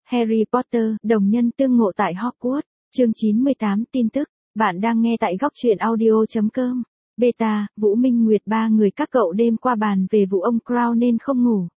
Harry Potter, đồng nhân tương ngộ tại Hogwarts, chương 98 tin tức, bạn đang nghe tại góc truyện audio.com. Beta, Vũ Minh Nguyệt ba người các cậu đêm qua bàn về vụ ông Crown nên không ngủ.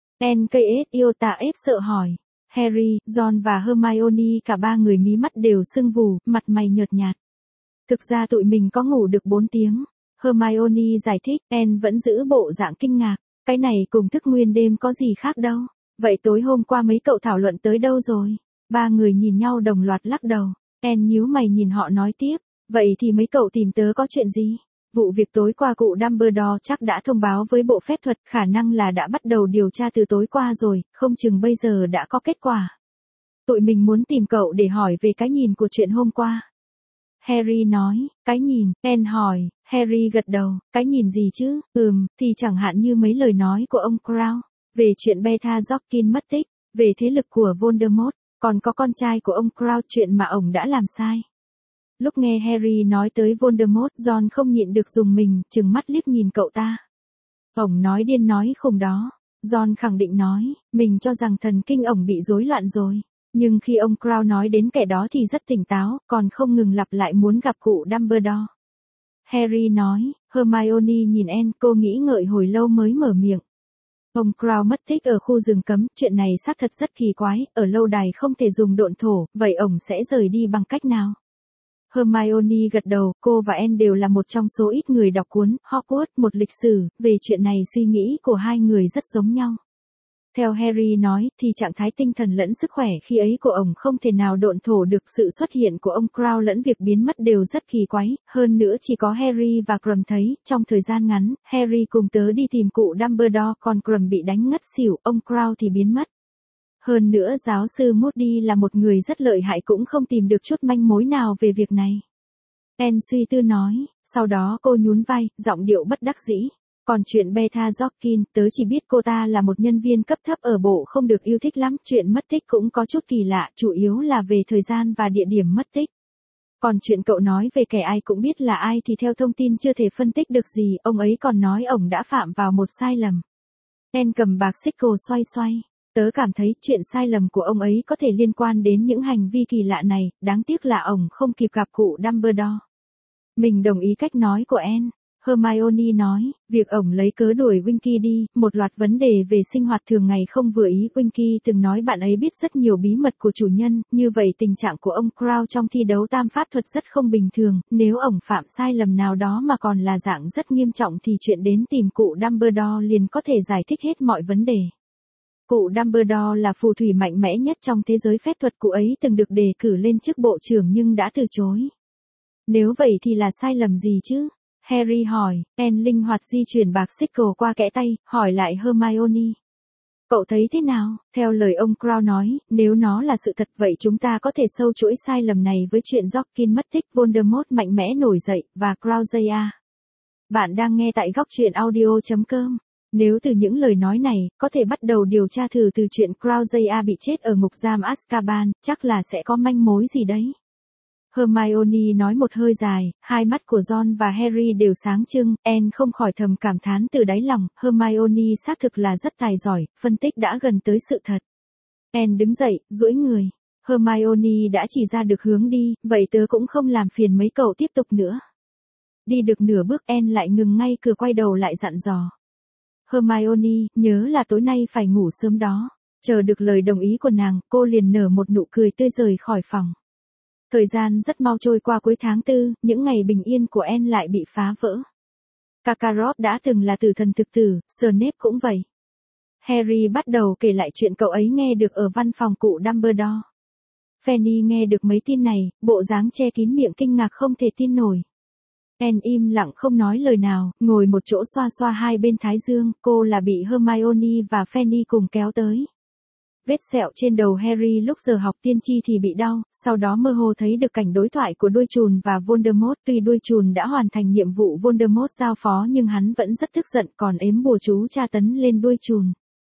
NKS Iota F sợ hỏi. Harry, Ron và Hermione cả ba người mí mắt đều sưng vù, mặt mày nhợt nhạt. Thực ra tụi mình có ngủ được 4 tiếng. Hermione giải thích, Anne vẫn giữ bộ dạng kinh ngạc. Cái này cùng thức nguyên đêm có gì khác đâu. Vậy tối hôm qua mấy cậu thảo luận tới đâu rồi? Ba người nhìn nhau đồng loạt lắc đầu. Anne nhíu mày nhìn họ nói tiếp. Vậy thì mấy cậu tìm tớ có chuyện gì? Vụ việc tối qua cụ Dumbledore chắc đã thông báo với bộ phép thuật, khả năng là đã bắt đầu điều tra từ tối qua rồi, không chừng bây giờ đã có kết quả. Tụi mình muốn tìm cậu để hỏi về cái nhìn của chuyện hôm qua. Harry nói, cái nhìn, Anne hỏi, Harry gật đầu, cái nhìn gì chứ, thì chẳng hạn như mấy lời nói của ông Crown, về chuyện Beta Jorkin mất tích, về thế lực của Voldemort, còn có con trai của ông Crown chuyện mà ông đã làm sai. Lúc nghe Harry nói tới Voldemort, Ron không nhịn được rùng mình, trừng mắt liếc nhìn cậu ta. Ổng nói điên nói khùng đó. Ron khẳng định nói, mình cho rằng thần kinh ổng bị rối loạn rồi. Nhưng khi ông Crown nói đến kẻ đó thì rất tỉnh táo, còn không ngừng lặp lại muốn gặp cụ Dumbledore. Harry nói, Hermione nhìn Anne, cô nghĩ ngợi hồi lâu mới mở miệng. Ông Crown mất tích ở khu rừng cấm, chuyện này xác thật rất kỳ quái, ở lâu đài không thể dùng độn thổ, vậy ổng sẽ rời đi bằng cách nào? Hermione gật đầu, cô và Anne đều là một trong số ít người đọc cuốn Hogwarts, một lịch sử, về chuyện này suy nghĩ của hai người rất giống nhau. Theo Harry nói, thì trạng thái tinh thần lẫn sức khỏe khi ấy của ông không thể nào độn thổ được, sự xuất hiện của ông Crown lẫn việc biến mất đều rất kỳ quái, hơn nữa chỉ có Harry và Krum thấy, trong thời gian ngắn, Harry cùng tớ đi tìm cụ Dumbledore, còn Krum bị đánh ngất xỉu, ông Crown thì biến mất. Hơn nữa giáo sư Moody là một người rất lợi hại cũng không tìm được chút manh mối nào về việc này. Anne suy tư nói, sau đó cô nhún vai, giọng điệu bất đắc dĩ. Còn chuyện Beta Jorkin, tớ chỉ biết cô ta là một nhân viên cấp thấp ở bộ không được yêu thích lắm, chuyện mất tích cũng có chút kỳ lạ, chủ yếu là về thời gian và địa điểm mất tích. Còn chuyện cậu nói về kẻ ai cũng biết là ai thì theo thông tin chưa thể phân tích được gì, ông ấy còn nói ổng đã phạm vào một sai lầm. Anne cầm bạc sickle xoay xoay. Tớ cảm thấy chuyện sai lầm của ông ấy có thể liên quan đến những hành vi kỳ lạ này, đáng tiếc là ổng không kịp gặp cụ Dumbledore. Mình đồng ý cách nói của Anne. Hermione nói, việc ổng lấy cớ đuổi Winky đi, một loạt vấn đề về sinh hoạt thường ngày không vừa ý. Winky từng nói bạn ấy biết rất nhiều bí mật của chủ nhân, như vậy tình trạng của ông Crown trong thi đấu tam pháp thuật rất không bình thường, nếu ổng phạm sai lầm nào đó mà còn là dạng rất nghiêm trọng thì chuyện đến tìm cụ Dumbledore liền có thể giải thích hết mọi vấn đề. Cụ Dumbledore là phù thủy mạnh mẽ nhất trong thế giới phép thuật, cụ ấy từng được đề cử lên chức bộ trưởng nhưng đã từ chối. Nếu vậy thì là sai lầm gì chứ? Harry hỏi, Anne linh hoạt di chuyển bạc sickle qua kẽ tay, hỏi lại Hermione. Cậu thấy thế nào? Theo lời ông Crown nói, nếu nó là sự thật vậy chúng ta có thể sâu chuỗi sai lầm này với chuyện Jorkin mất tích, Voldemort mạnh mẽ nổi dậy, và Crowdaya. Bạn đang nghe tại góc truyện audio.com. Nếu từ những lời nói này, có thể bắt đầu điều tra thử từ chuyện Crowdaya bị chết ở ngục giam Azkaban, chắc là sẽ có manh mối gì đấy. Hermione nói một hơi dài, hai mắt của Ron và Harry đều sáng trưng, Anne không khỏi thầm cảm thán từ đáy lòng, Hermione xác thực là rất tài giỏi, phân tích đã gần tới sự thật. Anne đứng dậy, duỗi người. Hermione đã chỉ ra được hướng đi, vậy tớ cũng không làm phiền mấy cậu tiếp tục nữa. Đi được nửa bước Anne lại ngừng ngay cửa quay đầu lại dặn dò. Hermione, nhớ là tối nay phải ngủ sớm đó. Chờ được lời đồng ý của nàng, cô liền nở một nụ cười tươi rời khỏi phòng. Thời gian rất mau trôi qua, cuối tháng 4, những ngày bình yên của Anne lại bị phá vỡ. Kakarot đã từng là tử thần thực tử, Snape cũng vậy. Harry bắt đầu kể lại chuyện cậu ấy nghe được ở văn phòng cụ Dumbledore. Fanny nghe được mấy tin này, bộ dáng che kín miệng kinh ngạc không thể tin nổi. Anne im lặng không nói lời nào, ngồi một chỗ xoa xoa hai bên thái dương, cô là bị Hermione và Fanny cùng kéo tới. Vết sẹo trên đầu Harry lúc giờ học tiên tri thì bị đau, sau đó mơ hồ thấy được cảnh đối thoại của đuôi trùn và Voldemort. Tuy đuôi trùn đã hoàn thành nhiệm vụ Voldemort giao phó nhưng hắn vẫn rất tức giận, còn ếm bùa chú tra tấn lên đuôi trùn.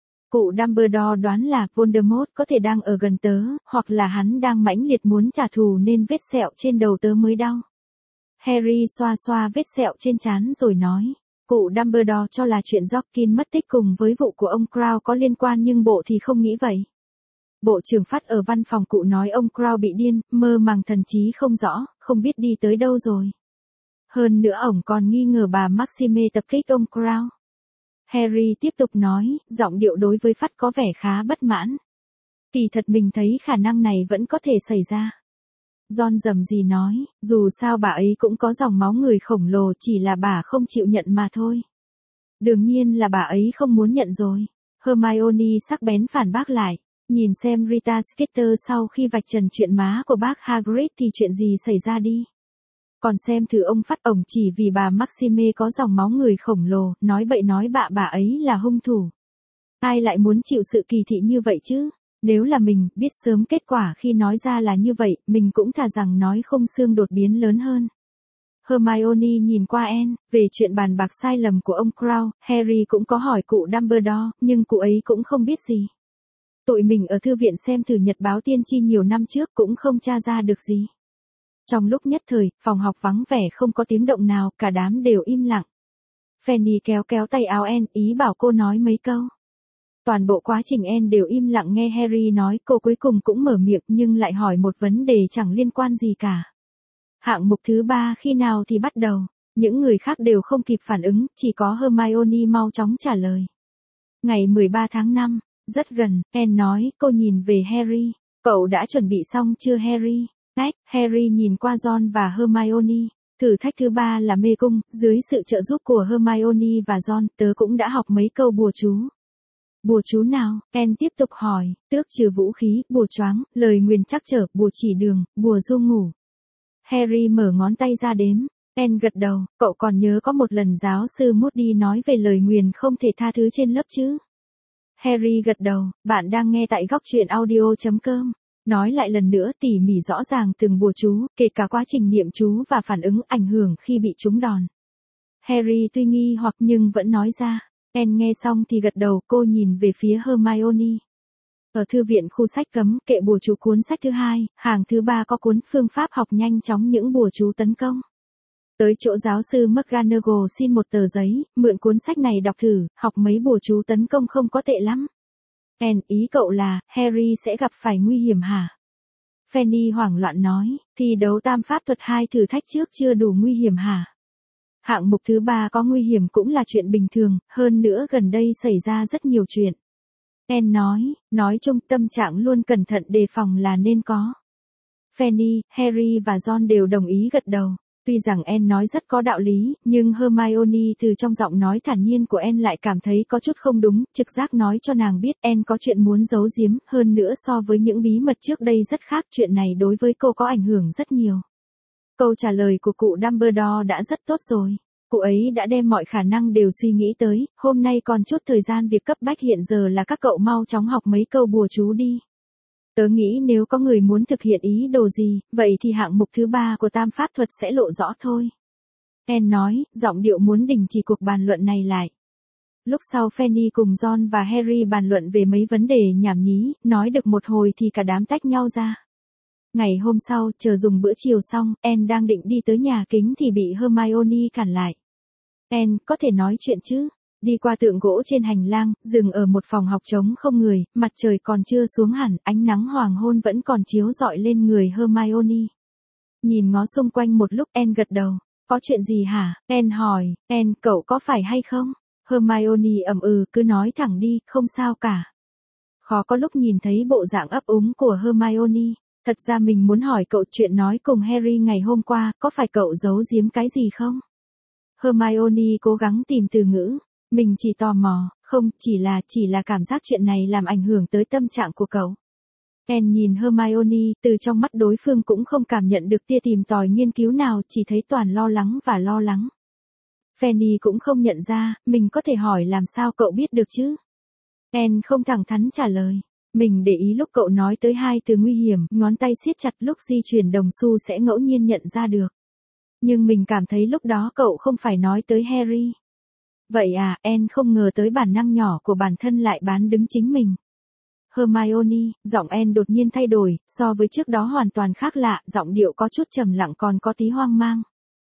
Cụ Dumbledore đoán là Voldemort có thể đang ở gần tớ, hoặc là hắn đang mãnh liệt muốn trả thù nên vết sẹo trên đầu tớ mới đau. Harry xoa xoa vết sẹo trên trán rồi nói. Cụ Dumbledore cho là chuyện Jorkin mất tích cùng với vụ của ông Crown có liên quan nhưng bộ thì không nghĩ vậy. Bộ trưởng Phát ở văn phòng cụ nói ông Crow bị điên, mơ màng thần trí không rõ, không biết đi tới đâu rồi. Hơn nữa ổng còn nghi ngờ bà Maxime tập kích ông Crow. Harry tiếp tục nói, giọng điệu đối với Phát có vẻ khá bất mãn. Kỳ thật mình thấy khả năng này vẫn có thể xảy ra. John rầm rì nói, dù sao bà ấy cũng có dòng máu người khổng lồ, chỉ là bà không chịu nhận mà thôi. Đương nhiên là bà ấy không muốn nhận rồi. Hermione sắc bén phản bác lại. Nhìn xem Rita Skeeter sau khi vạch trần chuyện má của bác Hagrid thì chuyện gì xảy ra đi. Còn xem thử ông Phát, ổng chỉ vì bà Maxime có dòng máu người khổng lồ, nói bậy nói bạ bà ấy là hung thủ. Ai lại muốn chịu sự kỳ thị như vậy chứ? Nếu là mình, biết sớm kết quả khi nói ra là như vậy, mình cũng thà rằng nói không xương đột biến lớn hơn. Hermione nhìn qua Anne, về chuyện bàn bạc sai lầm của ông Crow, Harry cũng có hỏi cụ Dumbledore, nhưng cụ ấy cũng không biết gì. Tụi mình ở thư viện xem thử nhật báo tiên tri nhiều năm trước cũng không tra ra được gì. Trong lúc nhất thời, phòng học vắng vẻ không có tiếng động nào, cả đám đều im lặng. Fanny kéo kéo tay áo Anne, ý bảo cô nói mấy câu. Toàn bộ quá trình Anne đều im lặng nghe Harry nói, cô cuối cùng cũng mở miệng nhưng lại hỏi một vấn đề chẳng liên quan gì cả. Hạng mục thứ 3 khi nào thì bắt đầu? Những người khác đều không kịp phản ứng, chỉ có Hermione mau chóng trả lời. Ngày 13 tháng 5, rất gần, Anne nói, cô nhìn về Harry. Cậu đã chuẩn bị xong chưa Harry? Harry nhìn qua Ron và Hermione. Thử thách thứ 3 là mê cung, dưới sự trợ giúp của Hermione và Ron, tớ cũng đã học mấy câu bùa chú. Bùa chú nào? Anne tiếp tục hỏi, tước trừ vũ khí, bùa choáng, lời nguyền trắc trở, bùa chỉ đường, bùa du ngủ. Harry mở ngón tay ra đếm. Anne gật đầu, cậu còn nhớ có một lần giáo sư Moody nói về lời nguyền không thể tha thứ trên lớp chứ? Harry gật đầu, bạn đang nghe tại góc truyện audio.com. Nói lại lần nữa tỉ mỉ rõ ràng từng bùa chú, kể cả quá trình niệm chú và phản ứng ảnh hưởng khi bị trúng đòn. Harry tuy nghi hoặc nhưng vẫn nói ra. Anne nghe xong thì gật đầu, cô nhìn về phía Hermione. Ở thư viện khu sách cấm, kệ bùa chú cuốn sách thứ 2, hàng thứ 3 có cuốn phương pháp học nhanh chóng những bùa chú tấn công. Tới chỗ giáo sư McGonagall xin một tờ giấy, mượn cuốn sách này đọc thử, học mấy bùa chú tấn công không có tệ lắm. Anne, ý cậu là, Harry sẽ gặp phải nguy hiểm hả? Fanny hoảng loạn nói, thi đấu tam pháp thuật 2 thử thách trước chưa đủ nguy hiểm hả? Hạng mục thứ 3 có nguy hiểm cũng là chuyện bình thường, hơn nữa gần đây xảy ra rất nhiều chuyện. Anne nói chung tâm trạng luôn cẩn thận đề phòng là nên có. Fanny, Harry và Ron đều đồng ý gật đầu. Tuy rằng Anne nói rất có đạo lý, nhưng Hermione từ trong giọng nói thản nhiên của Anne lại cảm thấy có chút không đúng, trực giác nói cho nàng biết Anne có chuyện muốn giấu giếm, hơn nữa so với những bí mật trước đây rất khác, chuyện này đối với cô có ảnh hưởng rất nhiều. Câu trả lời của cụ Dumbledore đã rất tốt rồi. Cụ ấy đã đem mọi khả năng đều suy nghĩ tới, hôm nay còn chút thời gian, việc cấp bách hiện giờ là các cậu mau chóng học mấy câu bùa chú đi. Tớ nghĩ nếu có người muốn thực hiện ý đồ gì, vậy thì hạng mục thứ 3 của tam pháp thuật sẽ lộ rõ thôi. Anne nói, giọng điệu muốn đình chỉ cuộc bàn luận này lại. Lúc sau Fanny cùng Ron và Harry bàn luận về mấy vấn đề nhảm nhí, nói được một hồi thì cả đám tách nhau ra. Ngày hôm sau, chờ dùng bữa chiều xong, Anne đang định đi tới nhà kính thì bị Hermione cản lại. Anne, có thể nói chuyện chứ? Đi qua tượng gỗ trên hành lang, dừng ở một phòng học trống không người, mặt trời còn chưa xuống hẳn, ánh nắng hoàng hôn vẫn còn chiếu rọi lên người Hermione. Nhìn ngó xung quanh một lúc, Anne gật đầu. Có chuyện gì hả? Anne hỏi, Anne, cậu có phải hay không? Hermione ậm ừ, cứ nói thẳng đi, không sao cả. Khó có lúc nhìn thấy bộ dạng ấp úng của Hermione. Thật ra mình muốn hỏi cậu chuyện nói cùng Harry ngày hôm qua, có phải cậu giấu giếm cái gì không? Hermione cố gắng tìm từ ngữ. Mình chỉ tò mò, không, chỉ là cảm giác chuyện này làm ảnh hưởng tới tâm trạng của cậu. Anne nhìn Hermione, từ trong mắt đối phương cũng không cảm nhận được tia tìm tòi nghiên cứu nào, chỉ thấy toàn lo lắng và lo lắng. Fanny cũng không nhận ra, mình có thể hỏi làm sao cậu biết được chứ? Anne không thẳng thắn trả lời. Mình để ý lúc cậu nói tới 2 từ nguy hiểm, ngón tay siết chặt, lúc di chuyển đồng xu sẽ ngẫu nhiên nhận ra được. Nhưng mình cảm thấy lúc đó cậu không phải nói tới Harry. Vậy à, Anne không ngờ tới bản năng nhỏ của bản thân lại bán đứng chính mình. Hermione, giọng Anne đột nhiên thay đổi, so với trước đó hoàn toàn khác lạ, giọng điệu có chút trầm lặng còn có tí hoang mang.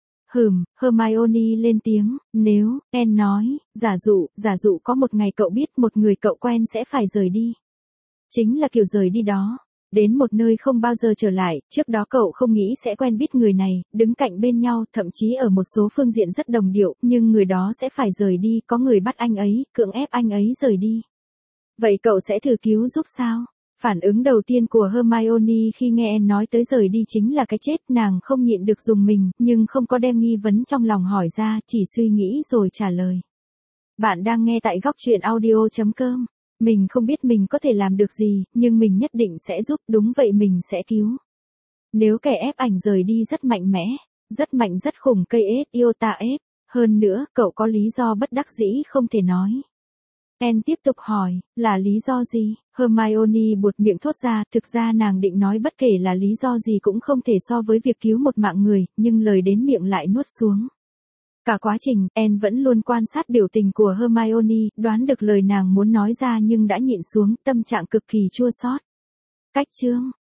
Hermione lên tiếng, nếu, Anne nói, giả dụ có một ngày cậu biết một người cậu quen sẽ phải rời đi. Chính là kiểu rời đi đó. Đến một nơi không bao giờ trở lại, trước đó cậu không nghĩ sẽ quen biết người này, đứng cạnh bên nhau, thậm chí ở một số phương diện rất đồng điệu, nhưng người đó sẽ phải rời đi, có người bắt anh ấy, cưỡng ép anh ấy rời đi. Vậy cậu sẽ thử cứu giúp sao? Phản ứng đầu tiên của Hermione khi nghe Anne nói tới rời đi chính là cái chết, nàng không nhịn được rùng mình, nhưng không có đem nghi vấn trong lòng hỏi ra, chỉ suy nghĩ rồi trả lời. Bạn đang nghe tại góc truyện audio.com. Mình không biết mình có thể làm được gì, nhưng mình nhất định sẽ giúp, đúng vậy mình sẽ cứu. Nếu kẻ ép ảnh rời đi rất mạnh mẽ, rất mạnh rất khủng cây ết iota ép, hơn nữa, cậu có lý do bất đắc dĩ không thể nói. Anne tiếp tục hỏi, là lý do gì? Hermione buột miệng thốt ra, thực ra nàng định nói bất kể là lý do gì cũng không thể so với việc cứu một mạng người, nhưng lời đến miệng lại nuốt xuống. Cả quá trình, Anne vẫn luôn quan sát biểu tình của Hermione, đoán được lời nàng muốn nói ra nhưng đã nhịn xuống, tâm trạng cực kỳ chua xót. Cách chương